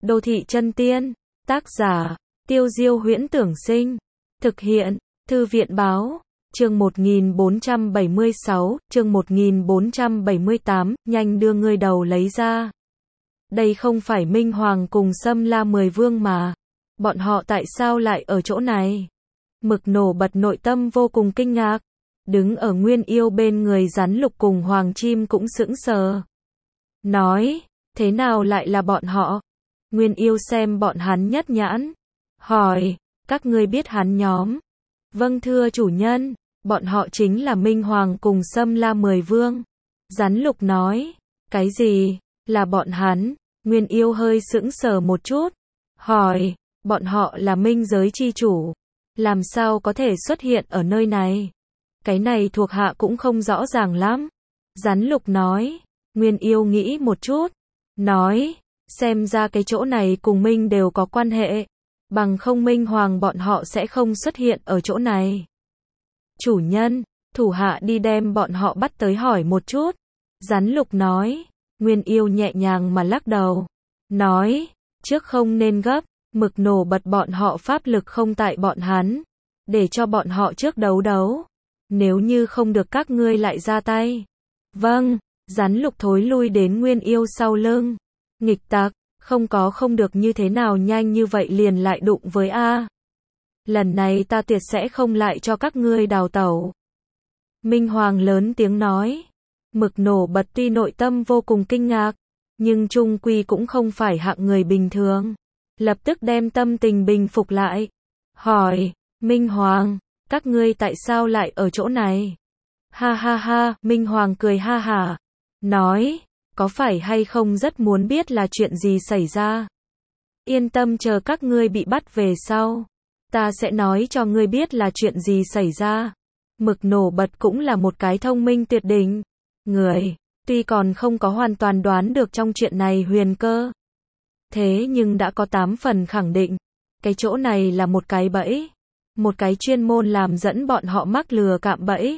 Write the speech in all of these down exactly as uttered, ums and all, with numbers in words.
Đô thị chân tiên. Tác giả, Tiêu Diêu Huyễn Tưởng Sinh. Thực hiện, Thư viện Báo. Chương một nghìn bốn trăm bảy mươi sáu, chương một nghìn bốn trăm bảy mươi tám, nhanh đưa ngươi đầu lấy ra. Đây không phải Minh Hoàng cùng Sâm La Mười Vương mà. Bọn họ tại sao lại ở chỗ này? Mực nổ bật nội tâm vô cùng kinh ngạc. Đứng ở Nguyên Yêu bên người Rắn Lục cùng Hoàng Chim cũng sững sờ. Nói, thế nào lại là bọn họ? Nguyên Yêu xem bọn hắn nhất nhãn. Hỏi, các ngươi biết hắn nhóm? Vâng thưa chủ nhân, bọn họ chính là Minh Hoàng cùng Sâm La Mười Vương. Rắn Lục nói, cái gì, là bọn hắn? Nguyên Yêu hơi sững sờ một chút. Hỏi, bọn họ là Minh giới chi chủ. Làm sao có thể xuất hiện ở nơi này? Cái này thuộc hạ cũng không rõ ràng lắm. Rắn Lục nói, Nguyên Yêu nghĩ một chút. Nói, xem ra cái chỗ này cùng Minh đều có quan hệ. Bằng không Minh Hoàng bọn họ sẽ không xuất hiện ở chỗ này. Chủ nhân, thủ hạ đi đem bọn họ bắt tới hỏi một chút. Rắn Lục nói, Nguyên Yêu nhẹ nhàng mà lắc đầu. Nói, trước không nên gấp, mực nổ bật bọn họ pháp lực không tại bọn hắn. Để cho bọn họ trước đấu đấu. Nếu như không được các ngươi lại ra tay. Vâng, Rắn Lục thối lui đến Nguyên Yêu sau lưng. Nghịch tặc, không có không được như thế nào nhanh như vậy liền lại đụng với A. Lần này ta tuyệt sẽ không lại cho các ngươi đào tẩu. Minh Hoàng lớn tiếng nói. Mực nổ bật tuy nội tâm vô cùng kinh ngạc, nhưng chung quy cũng không phải hạng người bình thường. Lập tức đem tâm tình bình phục lại. Hỏi, Minh Hoàng, các ngươi tại sao lại ở chỗ này? Ha ha ha, Minh Hoàng cười ha hả. Nói, có phải hay không rất muốn biết là chuyện gì xảy ra? Yên tâm, chờ các ngươi bị bắt về sau. Ta sẽ nói cho ngươi biết là chuyện gì xảy ra. Mực nổ bật cũng là một cái thông minh tuyệt đỉnh. Người, tuy còn không có hoàn toàn đoán được trong chuyện này huyền cơ. Thế nhưng đã có tám phần khẳng định. Cái chỗ này là một cái bẫy. Một cái chuyên môn làm dẫn bọn họ mắc lừa cạm bẫy.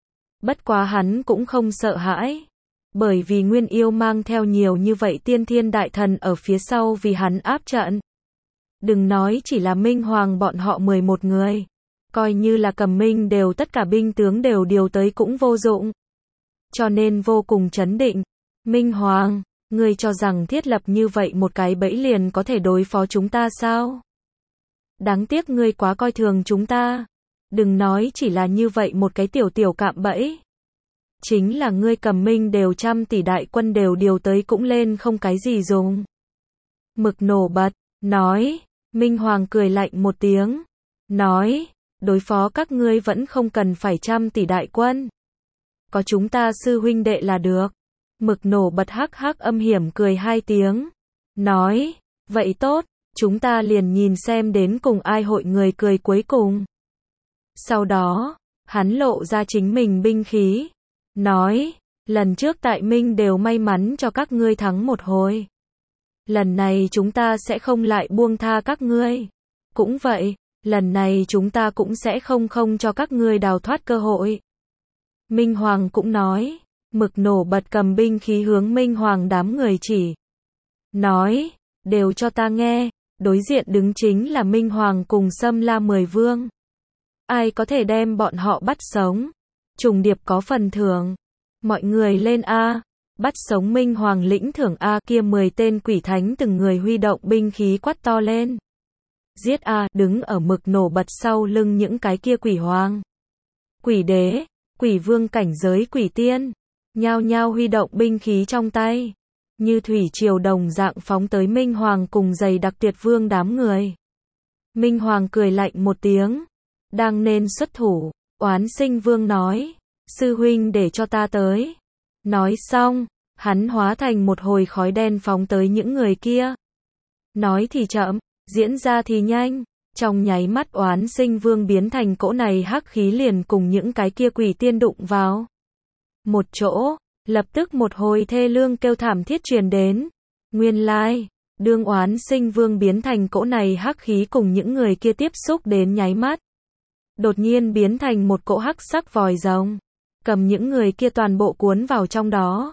Bất quá hắn cũng không sợ hãi. Bởi vì Nguyên Yêu mang theo nhiều như vậy tiên thiên đại thần ở phía sau vì hắn áp trận. Đừng nói chỉ là Minh Hoàng bọn họ mười một người. Coi như là Cầm Minh đều tất cả binh tướng đều điều tới cũng vô dụng. Cho nên vô cùng chấn định. Minh Hoàng, ngươi cho rằng thiết lập như vậy một cái bẫy liền có thể đối phó chúng ta sao? Đáng tiếc ngươi quá coi thường chúng ta. Đừng nói chỉ là như vậy một cái tiểu tiểu cạm bẫy. Chính là ngươi Cầm Minh đều trăm tỷ đại quân đều điều tới cũng lên không cái gì dùng. Mực nổ bật, nói, Minh Hoàng cười lạnh một tiếng. Nói, đối phó các ngươi vẫn không cần phải trăm tỷ đại quân. Có chúng ta sư huynh đệ là được. Mực nổ bật hắc hắc âm hiểm cười hai tiếng. Nói, vậy tốt, chúng ta liền nhìn xem đến cùng ai hội người cười cuối cùng. Sau đó, hắn lộ ra chính mình binh khí. Nói, lần trước tại Minh đều may mắn cho các ngươi thắng một hồi. Lần này chúng ta sẽ không lại buông tha các ngươi. Cũng vậy, lần này chúng ta cũng sẽ không không cho các ngươi đào thoát cơ hội. Minh Hoàng cũng nói, mực nổ bật cầm binh khí hướng Minh Hoàng đám người chỉ. Nói, đều cho ta nghe, đối diện đứng chính là Minh Hoàng cùng Sâm La Mười Vương. Ai có thể đem bọn họ bắt sống? Trùng điệp có phần thưởng. Mọi người lên A. Bắt sống Minh Hoàng lĩnh thưởng A. Kia mười tên quỷ thánh từng người huy động binh khí quát to lên. Giết A. Đứng ở mực nổ bật sau lưng những cái kia quỷ hoàng. Quỷ đế, quỷ vương cảnh giới quỷ tiên. Nhao nhao huy động binh khí trong tay. Như thủy triều đồng dạng phóng tới Minh Hoàng cùng dày đặc tuyệt vương đám người. Minh Hoàng cười lạnh một tiếng. Đang nên xuất thủ. Oán Sinh Vương nói, sư huynh để cho ta tới. Nói xong, hắn hóa thành một hồi khói đen phóng tới những người kia. Nói thì chậm, diễn ra thì nhanh. Trong nháy mắt Oán Sinh Vương biến thành cỗ này hắc khí liền cùng những cái kia quỷ tiên đụng vào. Một chỗ, lập tức một hồi thê lương kêu thảm thiết truyền đến. Nguyên lai, đương Oán Sinh Vương biến thành cỗ này hắc khí cùng những người kia tiếp xúc đến nháy mắt. Đột nhiên biến thành một cỗ hắc sắc vòi rồng, cầm những người kia toàn bộ cuốn vào trong đó.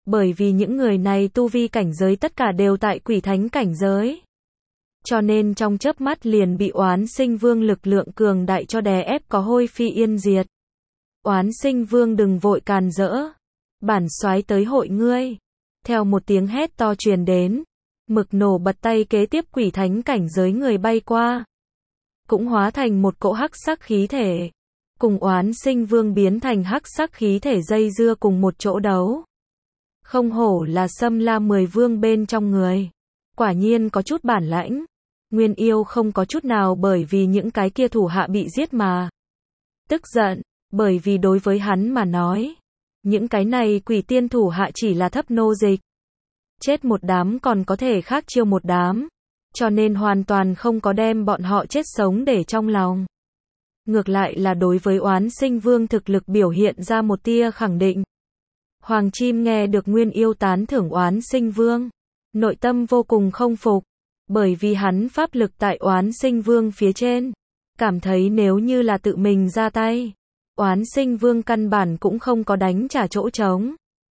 Bởi vì những người này tu vi cảnh giới tất cả đều tại quỷ thánh cảnh giới. Cho nên trong chớp mắt liền bị Oán Sinh Vương lực lượng cường đại cho đè ép có hôi phi yên diệt. Oán Sinh Vương đừng vội càn rỡ. Bản soái tới hội ngươi. Theo một tiếng hét to truyền đến, Mực Nổ bật tay kế tiếp quỷ thánh cảnh giới người bay qua. Cũng hóa thành một cỗ hắc sắc khí thể. Cùng Oán Sinh Vương biến thành hắc sắc khí thể dây dưa cùng một chỗ đấu. Không hổ là Xâm La mười vương bên trong người. Quả nhiên có chút bản lãnh. Nguyên Yêu không có chút nào bởi vì những cái kia thủ hạ bị giết mà tức giận, bởi vì đối với hắn mà nói, những cái này quỷ tiên thủ hạ chỉ là thấp nô dịch. Chết một đám còn có thể khác chiêu một đám, cho nên hoàn toàn không có đem bọn họ chết sống để trong lòng. Ngược lại là đối với Oán Sinh Vương thực lực biểu hiện ra một tia khẳng định. Hoàng Chim nghe được Nguyên Yêu tán thưởng Oán Sinh Vương, nội tâm vô cùng không phục, bởi vì hắn pháp lực tại Oán Sinh Vương phía trên, cảm thấy nếu như là tự mình ra tay, Oán Sinh Vương căn bản cũng không có đánh trả chỗ trống.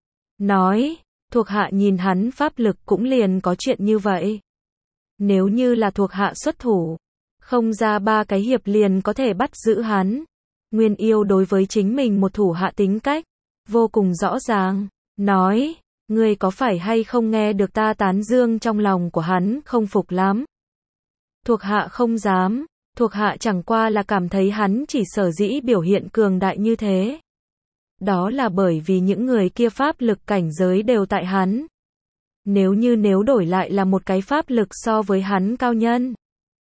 Nói, thuộc hạ nhìn hắn pháp lực cũng liền có chuyện như vậy. Nếu như là thuộc hạ xuất thủ, không ra ba cái hiệp liền có thể bắt giữ hắn. Nguyên Yêu đối với chính mình một thủ hạ tính cách vô cùng rõ ràng, nói, ngươi có phải hay không nghe được ta tán dương trong lòng của hắn không phục lắm. Thuộc hạ không dám, thuộc hạ chẳng qua là cảm thấy hắn chỉ sở dĩ biểu hiện cường đại như thế. Đó là bởi vì những người kia pháp lực cảnh giới đều tại hắn. Nếu như nếu đổi lại là một cái pháp lực so với hắn cao nhân,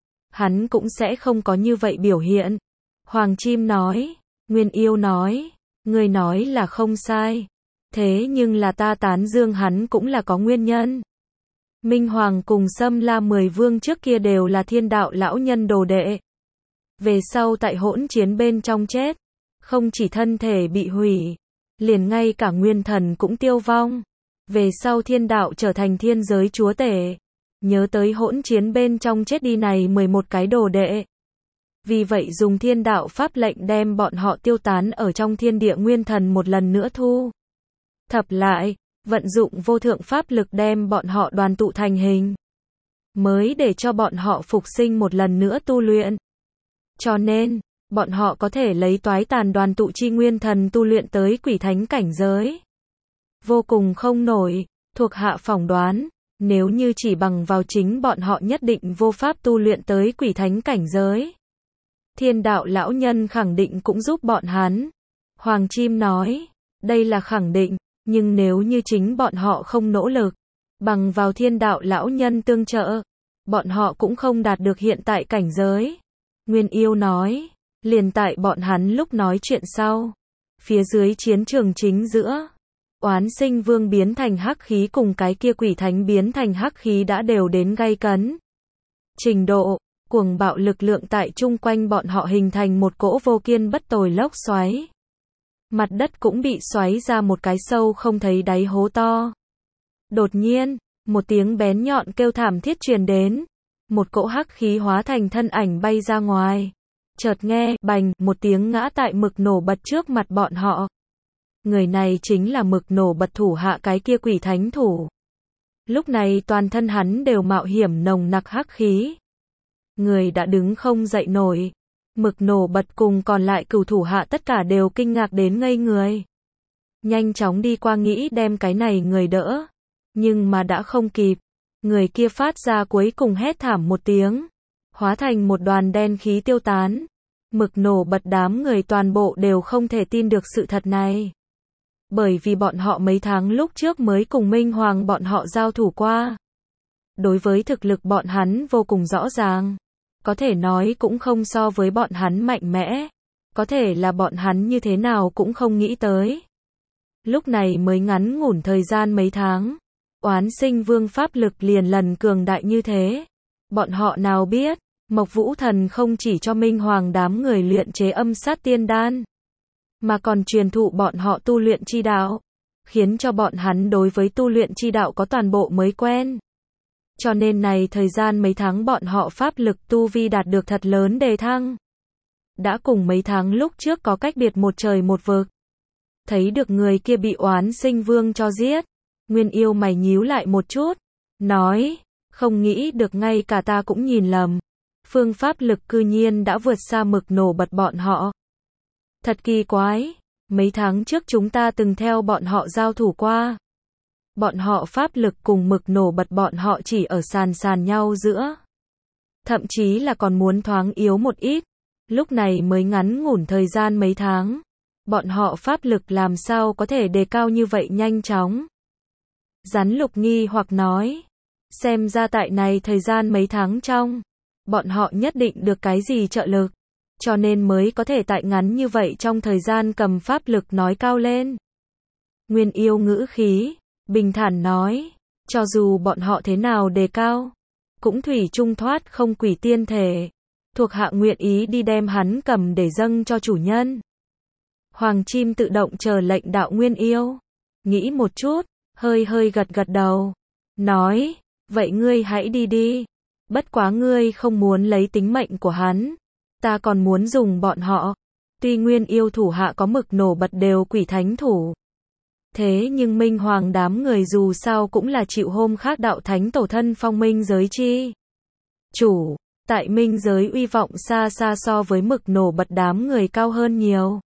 hắn cũng sẽ không có như vậy biểu hiện. Hoàng Chim nói, Nguyên Yêu nói, ngươi nói là không sai. Thế nhưng là ta tán dương hắn cũng là có nguyên nhân. Minh Hoàng cùng Xâm La mười vương trước kia đều là thiên đạo lão nhân đồ đệ. Về sau tại hỗn chiến bên trong chết, không chỉ thân thể bị hủy, liền ngay cả nguyên thần cũng tiêu vong. Về sau thiên đạo trở thành thiên giới chúa tể. Nhớ tới hỗn chiến bên trong chết đi này mười một cái đồ đệ. Vì vậy dùng thiên đạo pháp lệnh đem bọn họ tiêu tán ở trong thiên địa nguyên thần một lần nữa thu thập lại, vận dụng vô thượng pháp lực đem bọn họ đoàn tụ thành hình, mới để cho bọn họ phục sinh một lần nữa tu luyện. Cho nên, bọn họ có thể lấy toái tàn đoàn tụ chi nguyên thần tu luyện tới quỷ thánh cảnh giới. Vô cùng không nổi, thuộc hạ phỏng đoán, nếu như chỉ bằng vào chính bọn họ nhất định vô pháp tu luyện tới quỷ thánh cảnh giới. Thiên đạo lão nhân khẳng định cũng giúp bọn hắn. Hoàng Chim nói, đây là khẳng định, nhưng nếu như chính bọn họ không nỗ lực, bằng vào thiên đạo lão nhân tương trợ, bọn họ cũng không đạt được hiện tại cảnh giới. Nguyên Yêu nói, liền tại bọn hắn lúc nói chuyện sau, phía dưới chiến trường chính giữa, Oán Sinh Vương biến thành hắc khí cùng cái kia quỷ thánh biến thành hắc khí đã đều đến gay cấn. Trình độ, cuồng bạo lực lượng tại chung quanh bọn họ hình thành một cỗ vô kiên bất tồi lốc xoáy. Mặt đất cũng bị xoáy ra một cái sâu không thấy đáy hố to. Đột nhiên, một tiếng bén nhọn kêu thảm thiết truyền đến. Một cỗ hắc khí hóa thành thân ảnh bay ra ngoài. Chợt nghe, bành, một tiếng ngã tại Mực Nổ bật trước mặt bọn họ. Người này chính là Mực Nổ bật thủ hạ cái kia quỷ thánh thủ. Lúc này toàn thân hắn đều mạo hiểm nồng nặc hắc khí. Người đã đứng không dậy nổi. Mực Nổ bật cùng còn lại cửu thủ hạ tất cả đều kinh ngạc đến ngây người. Nhanh chóng đi qua nghĩ đem cái này người đỡ. Nhưng mà đã không kịp. Người kia phát ra cuối cùng hét thảm một tiếng. Hóa thành một đoàn đen khí tiêu tán. Mực Nổ bật đám người toàn bộ đều không thể tin được sự thật này. Bởi vì bọn họ mấy tháng lúc trước mới cùng Minh Hoàng bọn họ giao thủ qua. Đối với thực lực bọn hắn vô cùng rõ ràng. Có thể nói cũng không so với bọn hắn mạnh mẽ. Có thể là bọn hắn như thế nào cũng không nghĩ tới. Lúc này mới ngắn ngủn thời gian mấy tháng. Oán Sinh Vương pháp lực liền lần cường đại như thế. Bọn họ nào biết, Mộc Vũ Thần không chỉ cho Minh Hoàng đám người luyện chế âm sát tiên đan, mà còn truyền thụ bọn họ tu luyện chi đạo, khiến cho bọn hắn đối với tu luyện chi đạo có toàn bộ mới quen. Cho nên này thời gian mấy tháng bọn họ pháp lực tu vi đạt được thật lớn đề thăng. Đã cùng mấy tháng lúc trước có cách biệt một trời một vực. Thấy được người kia bị Oán Sinh Vương cho giết, Nguyên Yêu mày nhíu lại một chút, nói, không nghĩ được ngay cả ta cũng nhìn lầm. Phương pháp lực cư nhiên đã vượt xa mực nổ bật bọn họ. Thật kỳ quái, mấy tháng trước chúng ta từng theo bọn họ giao thủ qua. Bọn họ pháp lực cùng mực nổ bật bọn họ chỉ ở sàn sàn nhau giữa. Thậm chí là còn muốn thoáng yếu một ít. Lúc này mới ngắn ngủn thời gian mấy tháng. Bọn họ pháp lực làm sao có thể đề cao như vậy nhanh chóng. Rắn Lục nghi hoặc nói. Xem ra tại này thời gian mấy tháng trong. Bọn họ nhất định được cái gì trợ lực. Cho nên mới có thể tại ngắn như vậy trong thời gian cầm pháp lực nói cao lên. Nguyên Yêu ngữ khí, bình thản nói. Cho dù bọn họ thế nào đề cao. Cũng thủy chung thoát không quỷ tiên thể. Thuộc hạ nguyện ý đi đem hắn cầm để dâng cho chủ nhân. Hoàng chim tự động chờ lệnh đạo Nguyên Yêu. Nghĩ một chút, hơi hơi gật gật đầu. Nói, vậy ngươi hãy đi đi. Bất quá ngươi không muốn lấy tính mệnh của hắn. Ta còn muốn dùng bọn họ. Tuy Nguyên Yêu thủ hạ có mực nổ bật đều quỷ thánh thủ. Thế nhưng Minh Hoàng đám người dù sao cũng là chịu hôm khác đạo thánh tổ thân phong minh giới chi. Chủ, tại minh giới uy vọng xa xa so với mực nổ bật đám người cao hơn nhiều.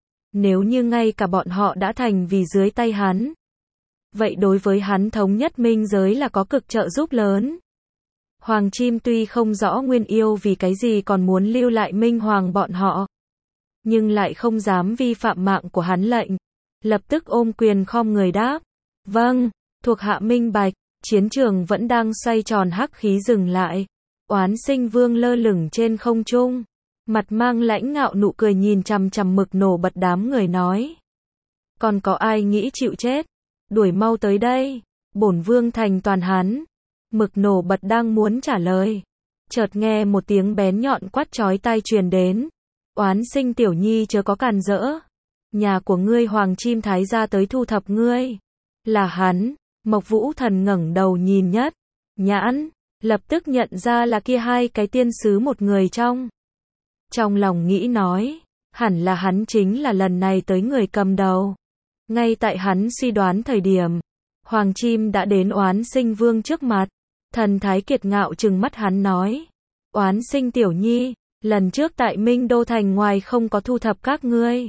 Nếu như ngay cả bọn họ đã thành vì dưới tay hắn. Vậy đối với hắn thống nhất minh giới là có cực trợ giúp lớn. Hoàng chim tuy không rõ Nguyên Yêu vì cái gì còn muốn lưu lại Minh Hoàng bọn họ. Nhưng lại không dám vi phạm mạng của hắn lệnh. Lập tức ôm quyền khom người đáp. Vâng, thuộc hạ minh bạch. Chiến trường vẫn đang xoay tròn hắc khí dừng lại. Oán Sinh Vương lơ lửng trên không trung. Mặt mang lãnh ngạo nụ cười nhìn chằm chằm mực nổ bật đám người nói. Còn có ai nghĩ chịu chết? Đuổi mau tới đây. Bổn vương thành toàn hắn. Mực nổ bật đang muốn trả lời. Chợt nghe một tiếng bén nhọn quát chói tai truyền đến. Oán Sinh tiểu nhi chớ có càn rỡ. Nhà của ngươi Hoàng chim thái gia tới thu thập ngươi. Là hắn. Mộc Vũ Thần ngẩng đầu nhìn nhất. Nhãn. Lập tức nhận ra là kia hai cái tiên sứ một người trong. Trong lòng nghĩ nói. Hẳn là hắn chính là lần này tới người cầm đầu. Ngay tại hắn suy đoán thời điểm. Hoàng chim đã đến Oán Sinh Vương trước mặt. Thần thái kiệt ngạo trừng mắt hắn nói. Oán Sinh tiểu nhi. Lần trước tại Minh Đô Thành ngoài không có thu thập các ngươi.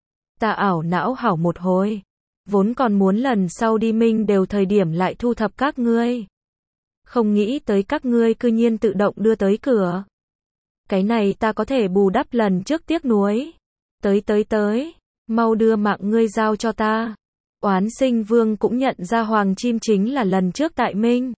Ta ảo não hảo một hồi. Vốn còn muốn lần sau đi Minh đều thời điểm lại thu thập các ngươi. Không nghĩ tới các ngươi cư nhiên tự động đưa tới cửa. Cái này ta có thể bù đắp lần trước tiếc nuối. Tới tới tới. Mau đưa mạng ngươi giao cho ta. Oán Sinh Vương cũng nhận ra Hoàng chim chính là lần trước tại Minh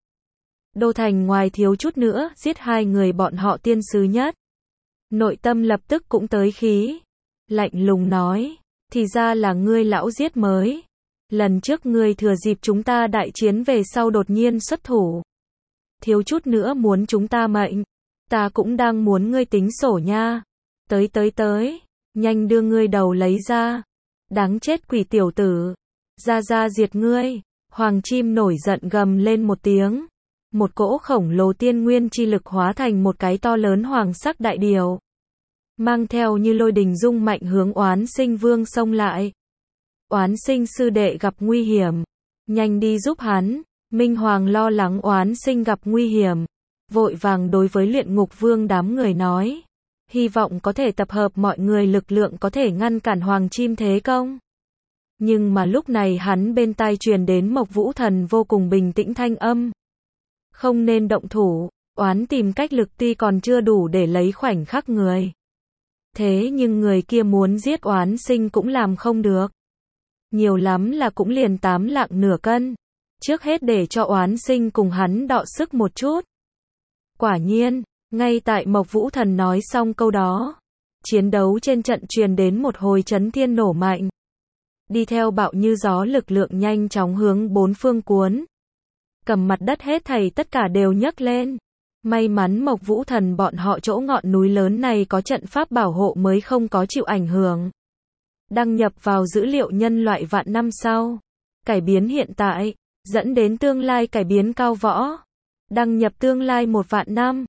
Đô Thành ngoài thiếu chút nữa giết hai người bọn họ tiên sứ nhất. Nội tâm lập tức cũng tới khí. Lạnh lùng nói. Thì ra là ngươi lão giết mới. Lần trước ngươi thừa dịp chúng ta đại chiến về sau đột nhiên xuất thủ. Thiếu chút nữa muốn chúng ta mệnh. Ta cũng đang muốn ngươi tính sổ nha. Tới tới tới. Nhanh đưa ngươi đầu lấy ra. Đáng chết quỷ tiểu tử. Ra ra diệt ngươi. Hoàng chim nổi giận gầm lên một tiếng. Một cỗ khổng lồ tiên nguyên chi lực hóa thành một cái to lớn hoàng sắc đại điều. Mang theo như lôi đình rung mạnh hướng Oán Sinh Vương xông lại. Oán Sinh sư đệ gặp nguy hiểm. Nhanh đi giúp hắn. Minh Hoàng lo lắng Oán Sinh gặp nguy hiểm. Vội vàng đối với Luyện Ngục Vương đám người nói. Hy vọng có thể tập hợp mọi người lực lượng có thể ngăn cản Hoàng chim thế công. Nhưng mà lúc này hắn bên tai truyền đến Mộc Vũ Thần vô cùng bình tĩnh thanh âm. Không nên động thủ. Oán tìm cách lực tuy còn chưa đủ để lấy khoảnh khắc người. Thế nhưng người kia muốn giết Oán Sinh cũng làm không được. Nhiều lắm là cũng liền tám lạng nửa cân. Trước hết để cho Oán Sinh cùng hắn đọ sức một chút. Quả nhiên, ngay tại Mộc Vũ Thần nói xong câu đó. Chiến đấu trên trận truyền đến một hồi chấn thiên nổ mạnh. Đi theo bạo như gió lực lượng nhanh chóng hướng bốn phương cuốn. Cầm mặt đất hết thảy tất cả đều nhấc lên. May mắn Mộc Vũ Thần bọn họ chỗ ngọn núi lớn này có trận pháp bảo hộ mới không có chịu ảnh hưởng. Đăng nhập vào dữ liệu nhân loại vạn năm sau. Cải biến hiện tại, dẫn đến tương lai cải biến cao võ. Đăng nhập tương lai một vạn năm.